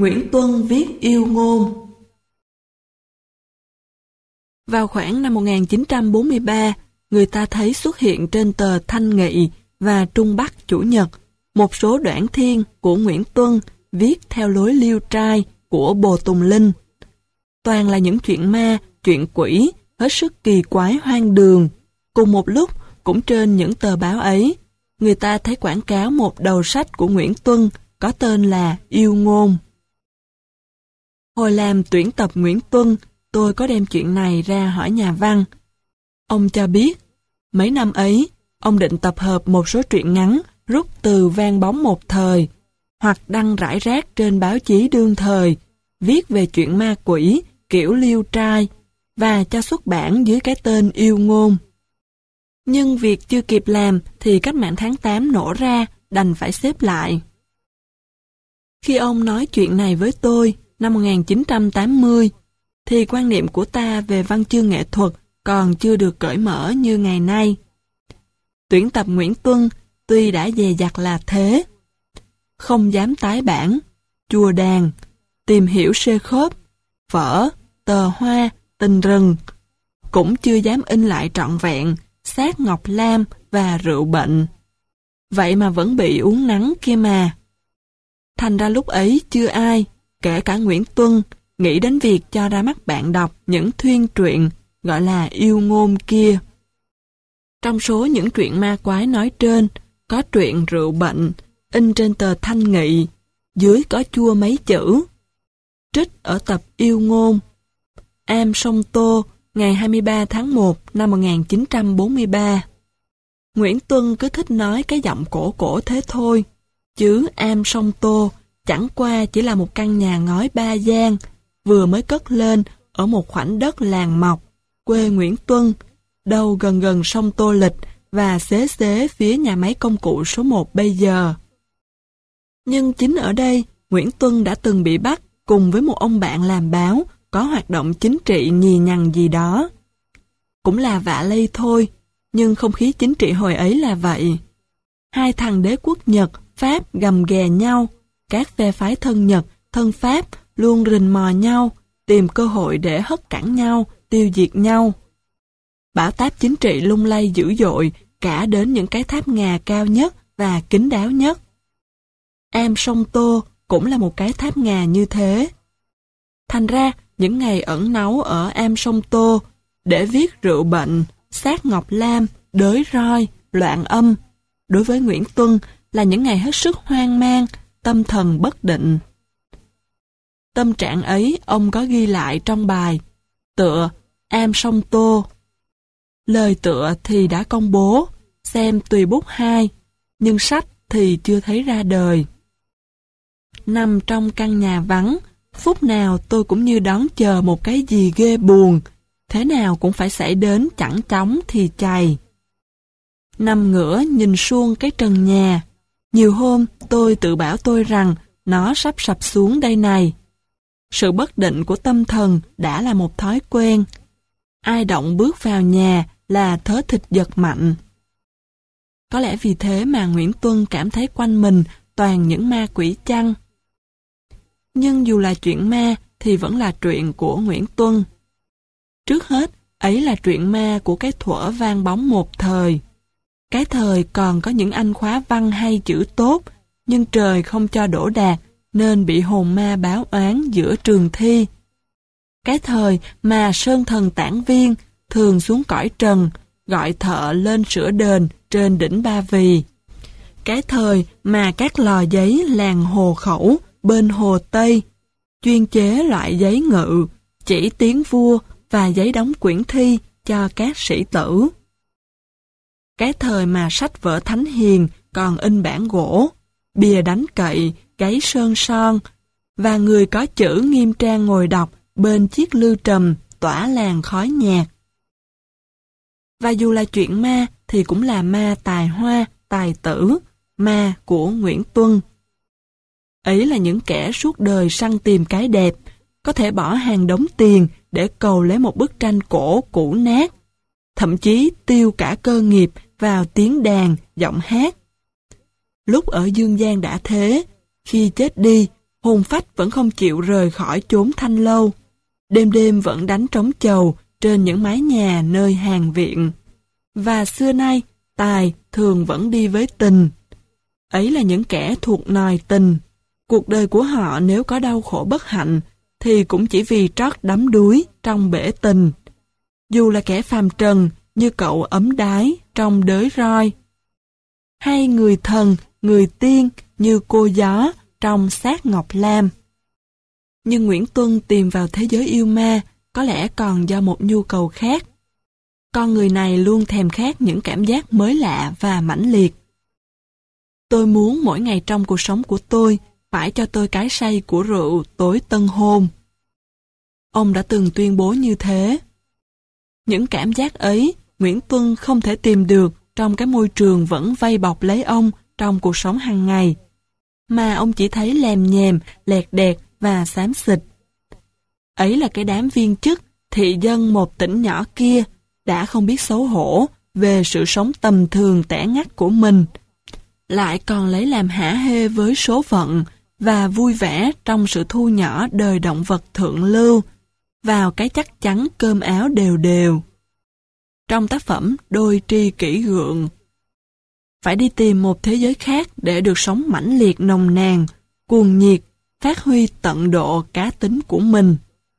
Nguyễn Tuân viết yêu ngôn. Vào khoảng năm 1943, người ta thấy xuất hiện trên tờ Thanh Nghị và Trung Bắc Chủ nhật một số đoạn thiên của Nguyễn Tuân viết theo lối liêu trai của Bồ Tùng Linh. Toàn là những chuyện ma, chuyện quỷ, hết sức kỳ quái hoang đường. Cùng một lúc, cũng trên những tờ báo ấy, người ta thấy quảng cáo một đầu sách của Nguyễn Tuân có tên là Yêu Ngôn. Hồi làm tuyển tập Nguyễn Tuân, tôi có đem chuyện này ra hỏi nhà văn. Ông cho biết, mấy năm ấy, ông định tập hợp một số truyện ngắn rút từ Vang Bóng Một Thời, hoặc đăng rải rác trên báo chí đương thời, viết về chuyện ma quỷ, kiểu liêu trai, và cho xuất bản dưới cái tên Yêu Ngôn. Nhưng việc chưa kịp làm thì cách mạng tháng 8 nổ ra, đành phải xếp lại. Khi ông nói chuyện này với tôi, năm 1980, thì quan niệm của ta về văn chương nghệ thuật còn chưa được cởi mở như ngày nay. Tuyển tập Nguyễn Tuân tuy đã dè dặt là thế, không dám tái bản, chùa đàn, tìm hiểu sê khớp, phở, tờ hoa, tình rừng, cũng chưa dám in lại trọn vẹn xác ngọc lam và rượu bệnh. Vậy mà vẫn bị uống nắng kia mà. Thành ra lúc ấy chưa ai, kể cả Nguyễn Tuân, nghĩ đến việc cho ra mắt bạn đọc những thuyên truyện gọi là yêu ngôn kia. Trong số những truyện ma quái nói trên, có truyện rượu bệnh, in trên tờ Thanh Nghị, dưới có chua mấy chữ. Trích ở tập Yêu Ngôn. Am Sông Tô, ngày 23 tháng 1 năm 1943. Nguyễn Tuân cứ thích nói cái giọng cổ cổ thế thôi, chứ Am Sông Tô chẳng qua chỉ là một căn nhà ngói 3 gian, vừa mới cất lên ở một khoảnh đất làng Mọc, quê Nguyễn Tuân, đâu gần gần sông Tô Lịch và xế phía nhà máy công cụ số 1 bây giờ. Nhưng chính ở đây, Nguyễn Tuân đã từng bị bắt cùng với một ông bạn làm báo có hoạt động chính trị nhì nhằng gì đó. Cũng là vạ lây thôi, nhưng không khí chính trị hồi ấy là vậy. Hai thằng đế quốc Nhật, Pháp gầm ghè nhau, các phe phái thân Nhật, thân Pháp luôn rình mò nhau, tìm cơ hội để hất cẳng nhau, tiêu diệt nhau. Bão táp chính trị lung lay dữ dội cả đến những cái tháp ngà cao nhất và kín đáo nhất. Am Sông Tô cũng là một cái tháp ngà như thế. Thành ra, những ngày ẩn náu ở Am Sông Tô để viết rượu bệnh, xác ngọc lam, đới roi, loạn âm, đối với Nguyễn Tuân là những ngày hết sức hoang mang, tâm thần bất định. Tâm trạng ấy ông có ghi lại trong bài tựa Am Sông Tô. Lời tựa thì đã công bố, xem tùy bút 2, nhưng sách thì chưa thấy ra đời. Nằm trong căn nhà vắng, phút nào tôi cũng như đón chờ một cái gì ghê buồn, thế nào cũng phải xảy đến chẳng chóng thì chày. Nằm ngửa nhìn suông cái trần nhà, nhiều hôm tôi tự bảo tôi rằng nó sắp sập xuống đây này. Sự bất định của tâm thần đã là một thói quen. Ai động bước vào nhà là thớ thịt giật mạnh. Có lẽ vì thế mà Nguyễn Tuân cảm thấy quanh mình toàn những ma quỷ chăng. Nhưng dù là chuyện ma thì vẫn là truyện của Nguyễn Tuân. Trước hết, ấy là truyện ma của cái thuở Vang Bóng Một Thời. Cái thời còn có những anh khóa văn hay chữ tốt, nhưng trời không cho đỗ đạt nên bị hồn ma báo oán giữa trường thi. Cái thời mà sơn thần Tản Viên thường xuống cõi trần, gọi thợ lên sửa đền trên đỉnh Ba Vì. Cái thời mà các lò giấy làng Hồ Khẩu bên Hồ Tây chuyên chế loại giấy ngự, chỉ tiếng vua và giấy đóng quyển thi cho các sĩ tử. Cái thời mà sách vở thánh hiền còn in bản gỗ, bìa đánh cậy, gáy sơn son, và người có chữ nghiêm trang ngồi đọc bên chiếc lư trầm tỏa làn khói nhạt. Và dù là chuyện ma thì cũng là ma tài hoa, tài tử, ma của Nguyễn Tuân. Ấy là những kẻ suốt đời săn tìm cái đẹp, có thể bỏ hàng đống tiền để cầu lấy một bức tranh cổ cũ nát, thậm chí tiêu cả cơ nghiệp vào tiếng đàn, giọng hát. Lúc ở dương gian đã thế, khi chết đi, hồn phách vẫn không chịu rời khỏi chốn thanh lâu. Đêm đêm vẫn đánh trống chầu trên những mái nhà nơi hàng viện. Và xưa nay, tài thường vẫn đi với tình. Ấy là những kẻ thuộc nòi tình. Cuộc đời của họ nếu có đau khổ bất hạnh, thì cũng chỉ vì trót đắm đuối trong bể tình. Dù là kẻ phàm trần như cậu ấm đái trong đới roi, hay người thần, người tiên như cô gió trong xác ngọc lam. Nhưng Nguyễn Tuân tìm vào thế giới yêu ma có lẽ còn do một nhu cầu khác. Con người này luôn thèm khát những cảm giác mới lạ và mãnh liệt. Tôi muốn mỗi ngày trong cuộc sống của tôi phải cho tôi cái say của rượu tối tân hôn. Ông đã từng tuyên bố như thế. Những cảm giác ấy Nguyễn Tuân không thể tìm được trong cái môi trường vẫn vây bọc lấy ông trong cuộc sống hàng ngày, mà ông chỉ thấy lèm nhèm, lẹt đẹt và xám xịt. Ấy là cái đám viên chức, thị dân một tỉnh nhỏ kia đã không biết xấu hổ về sự sống tầm thường tẻ ngắt của mình, lại còn lấy làm hả hê với số phận và vui vẻ trong sự thu nhỏ đời động vật thượng lưu vào cái chắc chắn cơm áo đều đều. Trong tác phẩm Đôi tri kỷ gượng, phải đi tìm một thế giới khác để được sống mãnh liệt nồng nàn, cuồng nhiệt, phát huy tận độ cá tính của mình.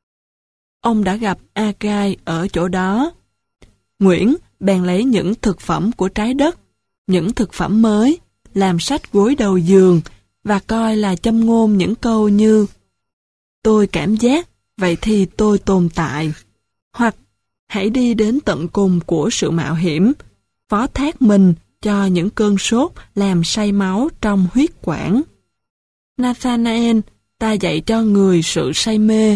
Ông đã gặp Agai ở chỗ đó. Nguyễn bèn lấy những thực phẩm của trái đất, những thực phẩm mới, làm sách gối đầu giường và coi là châm ngôn những câu như: tôi cảm giác, vậy thì tôi tồn tại. Hoặc hãy đi đến tận cùng của sự mạo hiểm, phó thác mình cho những cơn sốt làm say máu trong huyết quản. Nathanael, ta dạy cho người sự say mê.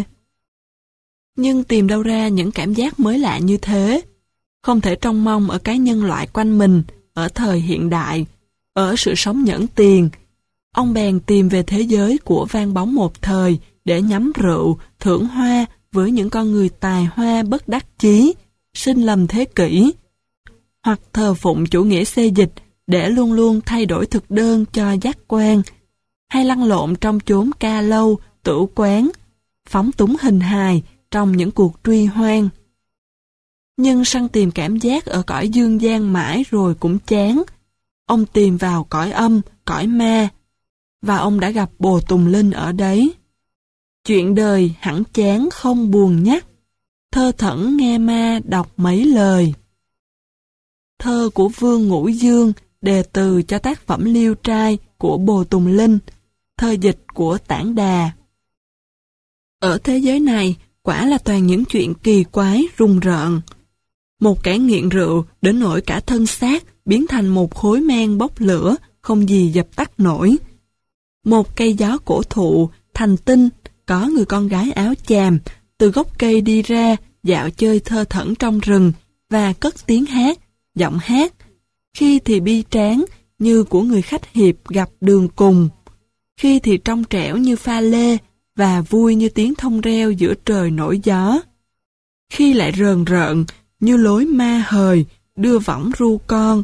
Nhưng tìm đâu ra những cảm giác mới lạ như thế? Không thể trông mong ở cái nhân loại quanh mình, ở thời hiện đại, ở sự sống nhẫn tiền. Ông bèn tìm về thế giới của vang bóng một thời để nhắm rượu, thưởng hoa với những con người tài hoa bất đắc chí, sinh lầm thế kỷ, hoặc thờ phụng chủ nghĩa xê dịch để luôn luôn thay đổi thực đơn cho giác quan, hay lăn lộn trong chốn ca lâu, tửu quán, phóng túng hình hài trong những cuộc truy hoan. Nhưng săn tìm cảm giác ở cõi dương gian mãi rồi cũng chán. Ông tìm vào cõi âm, cõi ma, và ông đã gặp Bồ Tùng Linh ở đấy. Chuyện đời hẳn chán không buồn nhắc, thơ thẩn nghe ma đọc mấy lời. Thơ của Vương Ngũ Dương, đề từ cho tác phẩm Liêu Trai của Bồ Tùng Linh, thơ dịch của Tản Đà. Ở thế giới này, quả là toàn những chuyện kỳ quái, rùng rợn. Một kẻ nghiện rượu đến nỗi cả thân xác biến thành một khối men bốc lửa, không gì dập tắt nổi. Một cây gió cổ thụ, thành tinh, có người con gái áo chàm, từ gốc cây đi ra, dạo chơi thơ thẩn trong rừng, và cất tiếng hát, giọng hát, khi thì bi tráng như của người khách hiệp gặp đường cùng, khi thì trong trẻo như pha lê, và vui như tiếng thông reo giữa trời nổi gió, khi lại rờn rợn như lối ma hời đưa võng ru con.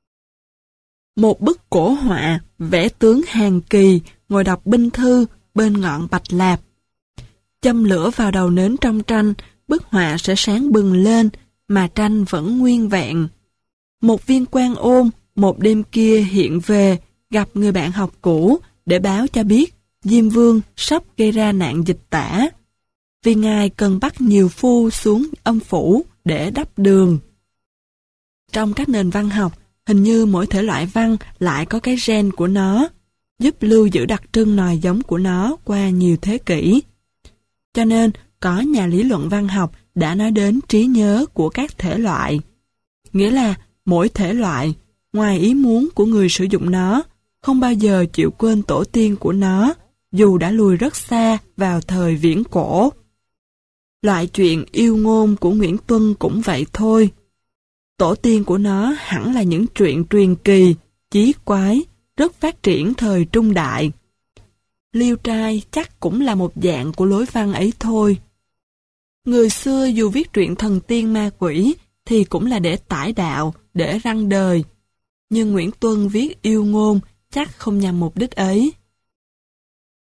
Một bức cổ họa vẽ tướng Hàn Kỳ ngồi đọc binh thư bên ngọn bạch lạp. Châm lửa vào đầu nến trong tranh, bức họa sẽ sáng bừng lên mà tranh vẫn nguyên vẹn. Một viên quan ôn một đêm kia hiện về gặp người bạn học cũ để báo cho biết Diêm Vương sắp gây ra nạn dịch tả, vì ngài cần bắt nhiều phu xuống âm phủ để đắp đường. Trong các nền văn học, hình như mỗi thể loại văn lại có cái gen của nó, giúp lưu giữ đặc trưng nòi giống của nó qua nhiều thế kỷ. Cho nên, có nhà lý luận văn học đã nói đến trí nhớ của các thể loại. Nghĩa là mỗi thể loại, ngoài ý muốn của người sử dụng nó, không bao giờ chịu quên tổ tiên của nó, dù đã lùi rất xa vào thời viễn cổ. Loại chuyện yêu ngôn của Nguyễn Tuân cũng vậy thôi. Tổ tiên của nó hẳn là những chuyện truyền kỳ, chí quái, rất phát triển thời trung đại. Liêu Trai chắc cũng là một dạng của lối văn ấy thôi. Người xưa dù viết truyện thần tiên ma quỷ thì cũng là để tải đạo, để răng đời. Nhưng Nguyễn Tuân viết yêu ngôn chắc không nhằm mục đích ấy.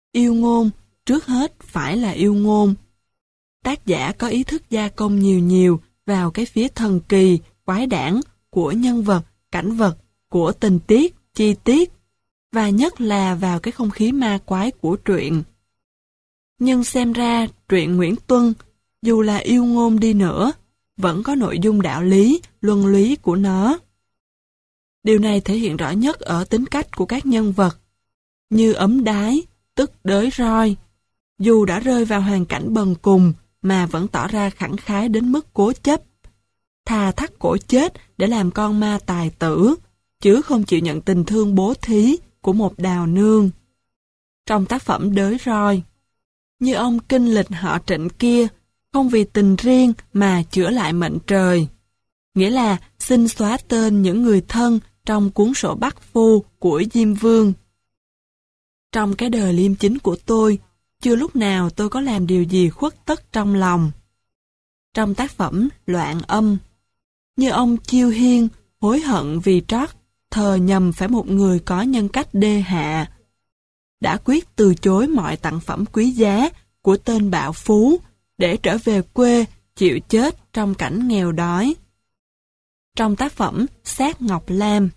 Yêu ngôn, trước hết phải là yêu ngôn. Tác giả có ý thức gia công nhiều nhiều vào cái phía thần kỳ, quái đản của nhân vật, cảnh vật, của tình tiết, chi tiết, và nhất là vào cái không khí ma quái của truyện. Nhưng xem ra, truyện Nguyễn Tuân, dù là yêu ngôn đi nữa, vẫn có nội dung đạo lý, luân lý của nó. Điều này thể hiện rõ nhất ở tính cách của các nhân vật, như Ấm Đái, tức Đới Roi. Dù đã rơi vào hoàn cảnh bần cùng, mà vẫn tỏ ra khẳng khái đến mức cố chấp. Thà thắt cổ chết để làm con ma tài tử, chứ không chịu nhận tình thương bố thí của một đào nương. Trong tác phẩm Đới Roi, như ông kinh lịch họ Trịnh kia, không vì tình riêng mà chữa lại mệnh trời. Nghĩa là xin xóa tên những người thân trong cuốn sổ Bắc Phu của Diêm Vương. Trong cái đời liêm chính của tôi, chưa lúc nào tôi có làm điều gì khuất tất trong lòng. Trong tác phẩm Loạn Âm, như ông Chiêu Hiên hối hận vì trót thờ nhầm phải một người có nhân cách đê hạ, đã quyết từ chối mọi tặng phẩm quý giá của tên bạo phú để trở về quê chịu chết trong cảnh nghèo đói. Trong tác phẩm Sát Ngọc Lam,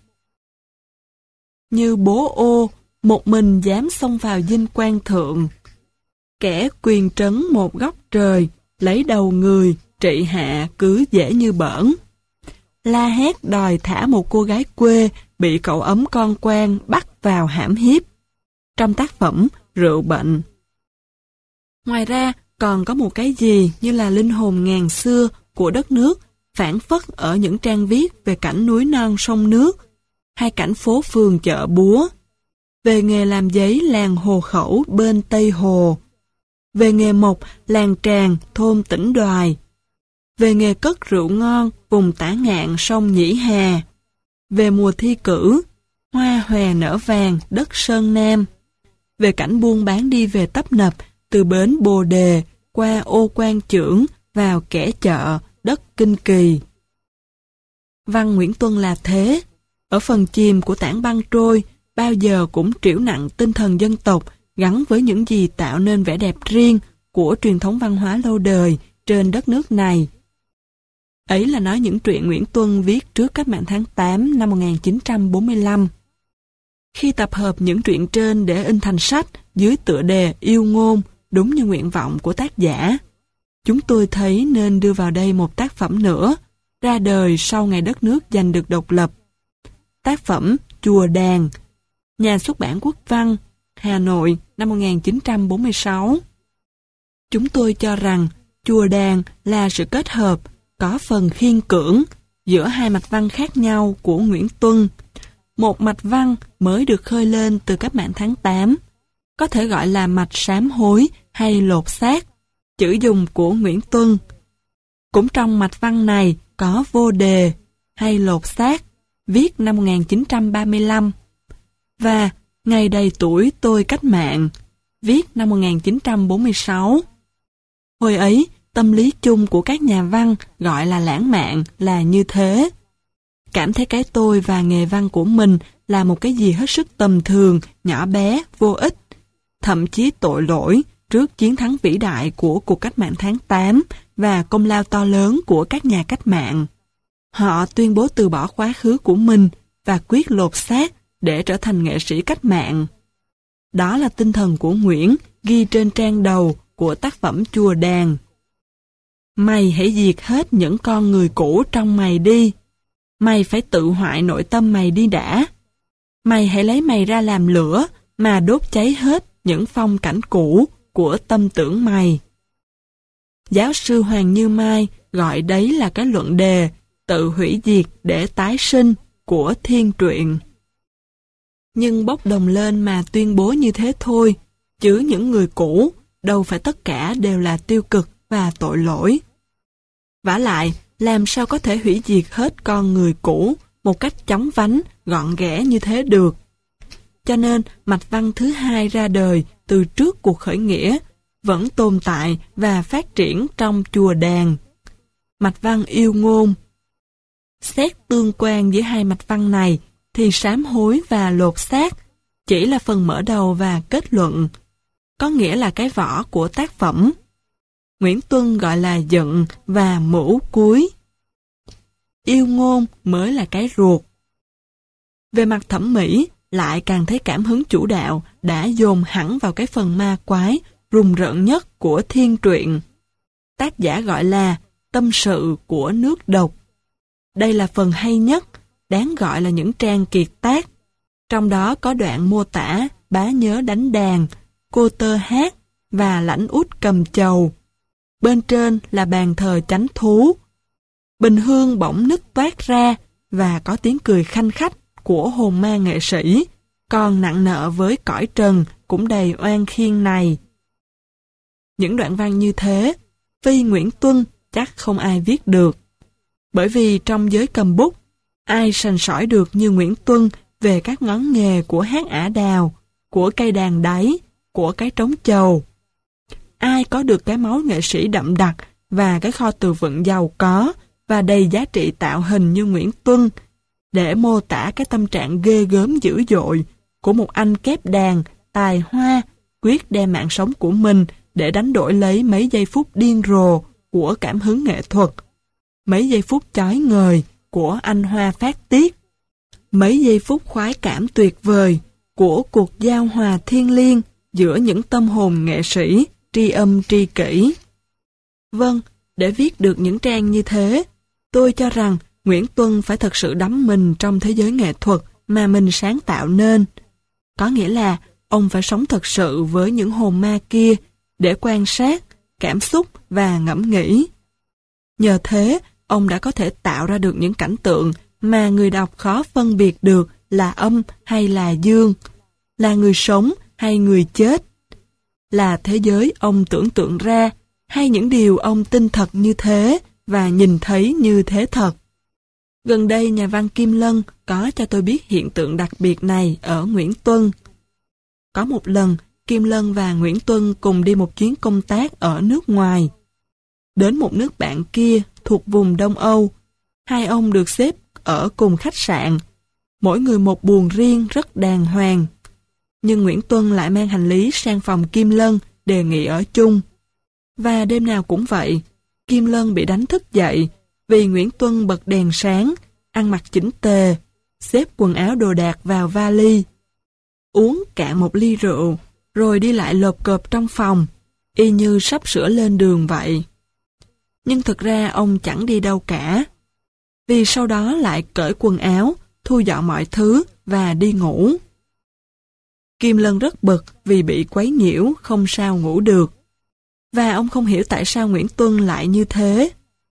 như bố Ô một mình dám xông vào dinh quan thượng, kẻ quyền trấn một góc trời, lấy đầu người, trị hạ cứ dễ như bỡn. La hét đòi thả một cô gái quê bị cậu ấm con quan bắt vào hãm hiếp. Trong tác phẩm Rượu Bệnh. Ngoài ra, còn có một cái gì như là linh hồn ngàn xưa của đất nước phảng phất ở những trang viết về cảnh núi non sông nước, hay cảnh phố phường chợ búa, về nghề làm giấy làng Hồ Khẩu bên Tây Hồ, về nghề mộc làng Tràng thôn Tỉnh Đoài, về nghề cất rượu ngon vùng Tả Ngạn sông Nhĩ Hà, về mùa thi cử, hoa hòe nở vàng đất Sơn Nam, về cảnh buôn bán đi về tấp nập từ bến Bồ Đề qua Ô Quan Chưởng vào Kẻ Chợ đất Kinh Kỳ. Văn Nguyễn Tuân là thế, ở phần chìm của tảng băng trôi bao giờ cũng trĩu nặng tinh thần dân tộc gắn với những gì tạo nên vẻ đẹp riêng của truyền thống văn hóa lâu đời trên đất nước này. Ấy là nói những truyện Nguyễn Tuân viết trước cách mạng tháng 8 năm 1945. Khi tập hợp những truyện trên để in thành sách dưới tựa đề Yêu Ngôn, đúng như nguyện vọng của tác giả, chúng tôi thấy nên đưa vào đây một tác phẩm nữa, ra đời sau ngày đất nước giành được độc lập. Tác phẩm Chùa Đàn, nhà xuất bản Quốc Văn, Hà Nội năm 1946. Chúng tôi cho rằng Chùa Đàn là sự kết hợp có phần khiên cưỡng giữa hai mạch văn khác nhau của Nguyễn Tuân. Một mạch văn mới được khơi lên từ cách mạng tháng 8, có thể gọi là mạch sám hối hay lột xác, chữ dùng của Nguyễn Tuân. Cũng trong mạch văn này có vô đề hay lột xác, viết năm 1935, và Ngày đầy tuổi tôi cách mạng, viết năm 1946. Hồi ấy, tâm lý chung của các nhà văn gọi là lãng mạn là như thế. Cảm thấy cái tôi và nghề văn của mình là một cái gì hết sức tầm thường, nhỏ bé, vô ích, thậm chí tội lỗi trước chiến thắng vĩ đại của cuộc cách mạng tháng 8 và công lao to lớn của các nhà cách mạng. Họ tuyên bố từ bỏ quá khứ của mình và quyết lột xác để trở thành nghệ sĩ cách mạng. Đó là tinh thần của Nguyễn ghi trên trang đầu của tác phẩm Chùa Đàn. Mày hãy diệt hết những con người cũ trong mày đi. Mày phải tự hoại nội tâm mày đi đã. Mày hãy lấy mày ra làm lửa mà đốt cháy hết những phong cảnh cũ của tâm tưởng mày. Giáo sư Hoàng Như Mai gọi đấy là cái luận đề tự hủy diệt để tái sinh của Thiên Truyện. Nhưng bốc đồng lên mà tuyên bố như thế thôi, chứ những người cũ đâu phải tất cả đều là tiêu cực và tội lỗi. Vả lại, làm sao có thể hủy diệt hết con người cũ một cách chóng vánh, gọn ghẽ như thế được. Cho nên, mạch văn thứ hai ra đời từ trước cuộc khởi nghĩa, vẫn tồn tại và phát triển trong Chùa Đàn. Mạch văn yêu ngôn. Xét tương quan giữa hai mạch văn này, thì sám hối và lột xác chỉ là phần mở đầu và kết luận. có nghĩa là cái vỏ của tác phẩm. Nguyễn Tuân gọi là giận và mữu cuối. Yêu ngôn mới là cái ruột. Về mặt thẩm mỹ, lại càng thấy cảm hứng chủ đạo đã dồn hẳn vào cái phần ma quái, rùng rợn nhất của thiên truyện. Tác giả gọi là tâm sự của nước độc. Đây là phần hay nhất, đáng gọi là những trang kiệt tác. Trong đó có đoạn mô tả bá nhớ đánh đàn, cô tơ hát và lãnh út cầm chầu. Bên trên là bàn thờ chánh thú. Bình hương bỗng nứt toát ra và có tiếng cười khanh khách của hồn ma nghệ sĩ, còn nặng nợ với cõi trần cũng đầy oan khiên này. Những đoạn văn như thế, phi Nguyễn Tuân chắc không ai viết được. Bởi vì trong giới cầm bút, ai sành sỏi được như Nguyễn Tuân về các ngón nghề của hát ả đào, của cây đàn đáy, của cái trống chầu. Ai có được cái máu nghệ sĩ đậm đặc và cái kho từ vựng giàu có và đầy giá trị tạo hình như Nguyễn Tuân, để mô tả cái tâm trạng ghê gớm dữ dội của một anh kép đàn, tài hoa, quyết đem mạng sống của mình để đánh đổi lấy mấy giây phút điên rồ của cảm hứng nghệ thuật, mấy giây phút chói ngời của anh hoa phát tiết, mấy giây phút khoái cảm tuyệt vời của cuộc giao hòa thiêng liêng giữa những tâm hồn nghệ sĩ tri âm tri kỷ. Vâng, để viết được những trang như thế, tôi cho rằng Nguyễn Tuân phải thật sự đắm mình trong thế giới nghệ thuật mà mình sáng tạo nên. Có nghĩa là ông phải sống thật sự với những hồn ma kia để quan sát, cảm xúc và ngẫm nghĩ. Nhờ thế, ông đã có thể tạo ra được những cảnh tượng mà người đọc khó phân biệt được là âm hay là dương, là người sống hay người chết, là thế giới ông tưởng tượng ra hay những điều ông tin thật như thế và nhìn thấy như thế thật. Gần đây nhà văn Kim Lân có cho tôi biết hiện tượng đặc biệt này ở Nguyễn Tuân. Có một lần, Kim Lân và Nguyễn Tuân cùng đi một chuyến công tác ở nước ngoài. Đến một nước bạn kia thuộc vùng Đông Âu, hai ông được xếp ở cùng khách sạn, mỗi người một buồng riêng rất đàng hoàng. Nhưng Nguyễn Tuân lại mang hành lý sang phòng Kim Lân đề nghị ở chung. Và đêm nào cũng vậy, Kim Lân bị đánh thức dậy vì Nguyễn Tuân bật đèn sáng, ăn mặc chỉnh tề, xếp quần áo đồ đạc vào vali, uống cạn một ly rượu, rồi đi lại lộp cộp trong phòng, y như sắp sửa lên đường vậy. Nhưng thực ra ông chẳng đi đâu cả, vì sau đó lại cởi quần áo, thu dọn mọi thứ và đi ngủ. Kim Lân rất bực vì bị quấy nhiễu, không sao ngủ được. Và ông không hiểu tại sao Nguyễn Tuân lại như thế.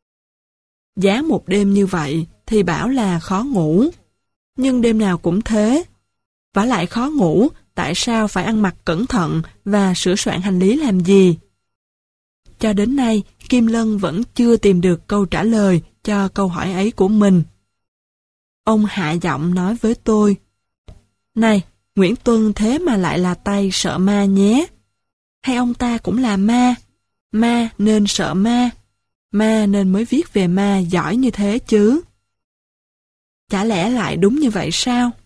Giá một đêm như vậy thì bảo là khó ngủ. Nhưng đêm nào cũng thế. Vả lại khó ngủ, tại sao phải ăn mặc cẩn thận và sửa soạn hành lý làm gì? Cho đến nay, Kim Lân vẫn chưa tìm được câu trả lời cho câu hỏi ấy của mình. Ông hạ giọng nói với tôi: "Này, Nguyễn Tuân thế mà lại là tay sợ ma nhé. Hay ông ta cũng là ma? Ma nên sợ ma. Ma nên mới viết về ma giỏi như thế chứ." Chả lẽ lại đúng như vậy sao?